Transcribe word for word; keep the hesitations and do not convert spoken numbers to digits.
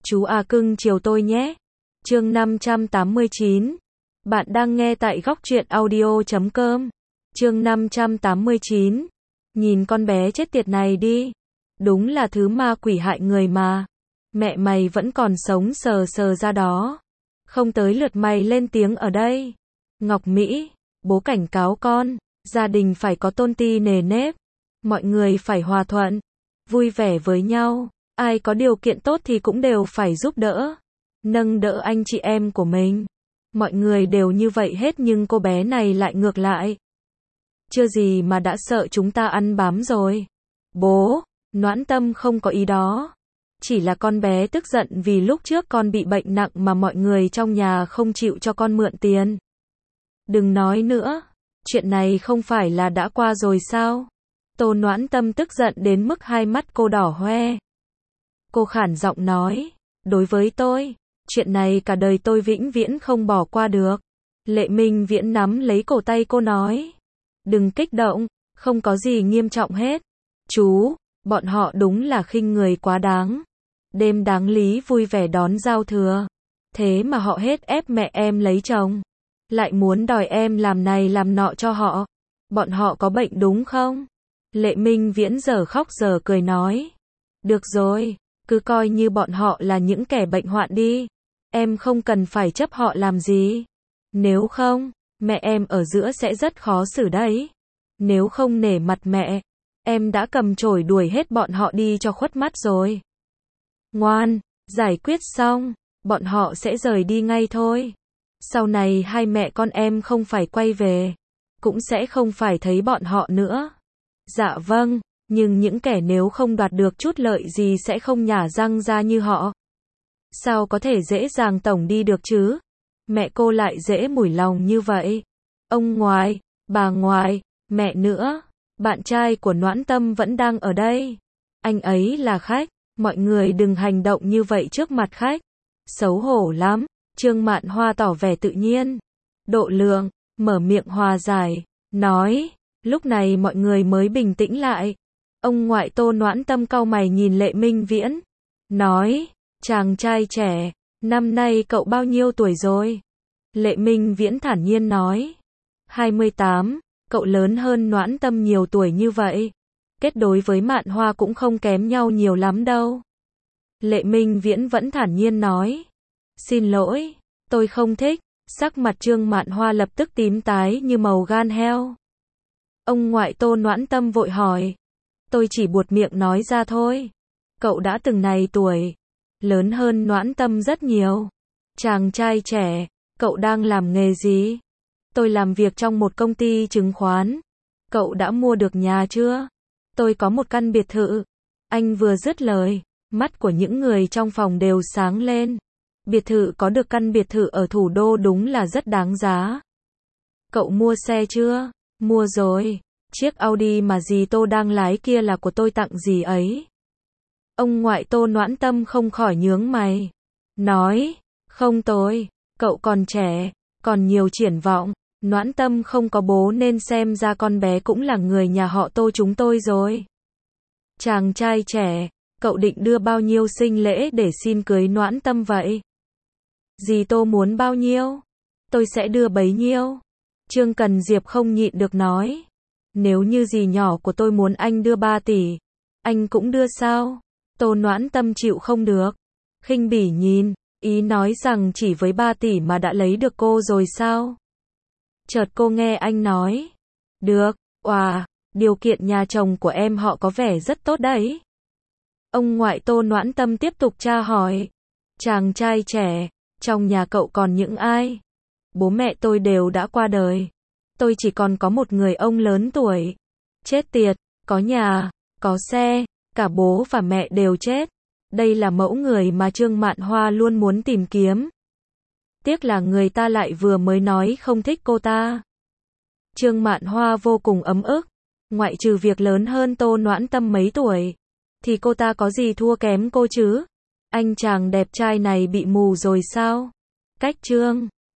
Chú à cưng chiều tôi nhé. Chương năm trăm tám mươi chín. Bạn đang nghe tại góc truyện audio chấm com. Chương năm trăm tám mươi chín. Nhìn con bé chết tiệt này đi. Đúng là thứ ma quỷ hại người mà. Mẹ mày vẫn còn sống sờ sờ ra đó. Không tới lượt mày lên tiếng ở đây. Ngọc Mỹ, bố cảnh cáo con, gia đình phải có tôn ti nề nếp. Mọi người phải hòa thuận, vui vẻ với nhau. Ai có điều kiện tốt thì cũng đều phải giúp đỡ, nâng đỡ anh chị em của mình. Mọi người đều như vậy hết nhưng cô bé này lại ngược lại. Chưa gì mà đã sợ chúng ta ăn bám rồi. Bố, Noãn Tâm không có ý đó. Chỉ là con bé tức giận vì lúc trước con bị bệnh nặng mà mọi người trong nhà không chịu cho con mượn tiền. Đừng nói nữa, chuyện này không phải là đã qua rồi sao? Tô Noãn Tâm tức giận đến mức hai mắt cô đỏ hoe. Cô khản giọng nói, đối với tôi, chuyện này cả đời tôi vĩnh viễn không bỏ qua được. Lệ Minh Viễn nắm lấy cổ tay cô nói, đừng kích động, không có gì nghiêm trọng hết. Chú, bọn họ đúng là khinh người quá đáng. Đêm đáng lý vui vẻ đón giao thừa, thế mà họ hết ép mẹ em lấy chồng, lại muốn đòi em làm này làm nọ cho họ. Bọn họ có bệnh đúng không? Lệ Minh Viễn giờ khóc giờ cười nói, được rồi, cứ coi như bọn họ là những kẻ bệnh hoạn đi. Em không cần phải chấp họ làm gì. Nếu không, mẹ em ở giữa sẽ rất khó xử đấy. Nếu không nể mặt mẹ, em đã cầm chổi đuổi hết bọn họ đi cho khuất mắt rồi. Ngoan, giải quyết xong, bọn họ sẽ rời đi ngay thôi. Sau này hai mẹ con em không phải quay về, cũng sẽ không phải thấy bọn họ nữa. Dạ vâng, nhưng những kẻ nếu không đoạt được chút lợi gì sẽ không nhả răng ra như họ. Sao có thể dễ dàng tổng đi được chứ? Mẹ cô lại dễ mủi lòng như vậy. Ông ngoại, bà ngoại, mẹ nữa, bạn trai của Noãn Tâm vẫn đang ở đây. Anh ấy là khách, mọi người đừng hành động như vậy trước mặt khách. Xấu hổ lắm. Trương Mạn Hoa tỏ vẻ tự nhiên. Độ lượng, mở miệng hòa giải, nói, lúc này mọi người mới bình tĩnh lại. Ông ngoại Tô Noãn Tâm cau mày nhìn Lệ Minh Viễn, nói, chàng trai trẻ, năm nay cậu bao nhiêu tuổi rồi? Lệ Minh Viễn thản nhiên nói, hai mươi tám, cậu lớn hơn Noãn Tâm nhiều tuổi như vậy. Kết đối với Mạn Hoa cũng không kém nhau nhiều lắm đâu. Lệ Minh Viễn vẫn thản nhiên nói, xin lỗi, tôi không thích. Sắc mặt Trương Mạn Hoa lập tức tím tái như màu gan heo. Ông ngoại Tô Noãn Tâm vội hỏi, tôi chỉ buột miệng nói ra thôi. Cậu đã từng này tuổi, lớn hơn Noãn Tâm rất nhiều. Chàng trai trẻ, cậu đang làm nghề gì? Tôi làm việc trong một công ty chứng khoán. Cậu đã mua được nhà chưa? Tôi có một căn biệt thự. Anh vừa dứt lời, mắt của những người trong phòng đều sáng lên. Biệt thự có được căn biệt thự ở thủ đô đúng là rất đáng giá. Cậu mua xe chưa? Mua rồi. Chiếc Audi mà dì Tô đang lái kia là của tôi tặng dì ấy. Ông ngoại Tô Noãn Tâm không khỏi nhướng mày. Nói, không tôi, cậu còn trẻ, còn nhiều triển vọng. Noãn Tâm không có bố nên xem ra con bé cũng là người nhà họ Tô chúng tôi rồi. Chàng trai trẻ, cậu định đưa bao nhiêu sinh lễ để xin cưới Noãn Tâm vậy? Dì Tô muốn bao nhiêu? Tôi sẽ đưa bấy nhiêu. Trương Cần Diệp không nhịn được nói. Nếu như dì nhỏ của tôi muốn anh đưa ba tỷ, anh cũng đưa sao? Tô Noãn Tâm chịu không được. Khinh bỉ nhìn, ý nói rằng chỉ với ba tỷ mà đã lấy được cô rồi sao? Chợt cô nghe anh nói. Được, oà, điều kiện nhà chồng của em họ có vẻ rất tốt đấy. Ông ngoại Tô Noãn Tâm tiếp tục tra hỏi. Chàng trai trẻ, trong nhà cậu còn những ai? Bố mẹ tôi đều đã qua đời. Tôi chỉ còn có một người ông lớn tuổi. Chết tiệt, có nhà, có xe, cả bố và mẹ đều chết. Đây là mẫu người mà Trương Mạn Hoa luôn muốn tìm kiếm. Tiếc là người ta lại vừa mới nói không thích cô ta. Trương Mạn Hoa vô cùng ấm ức. Ngoại trừ việc lớn hơn Tô Noãn Tâm mấy tuổi, thì cô ta có gì thua kém cô chứ? Anh chàng đẹp trai này bị mù rồi sao? Cách Trương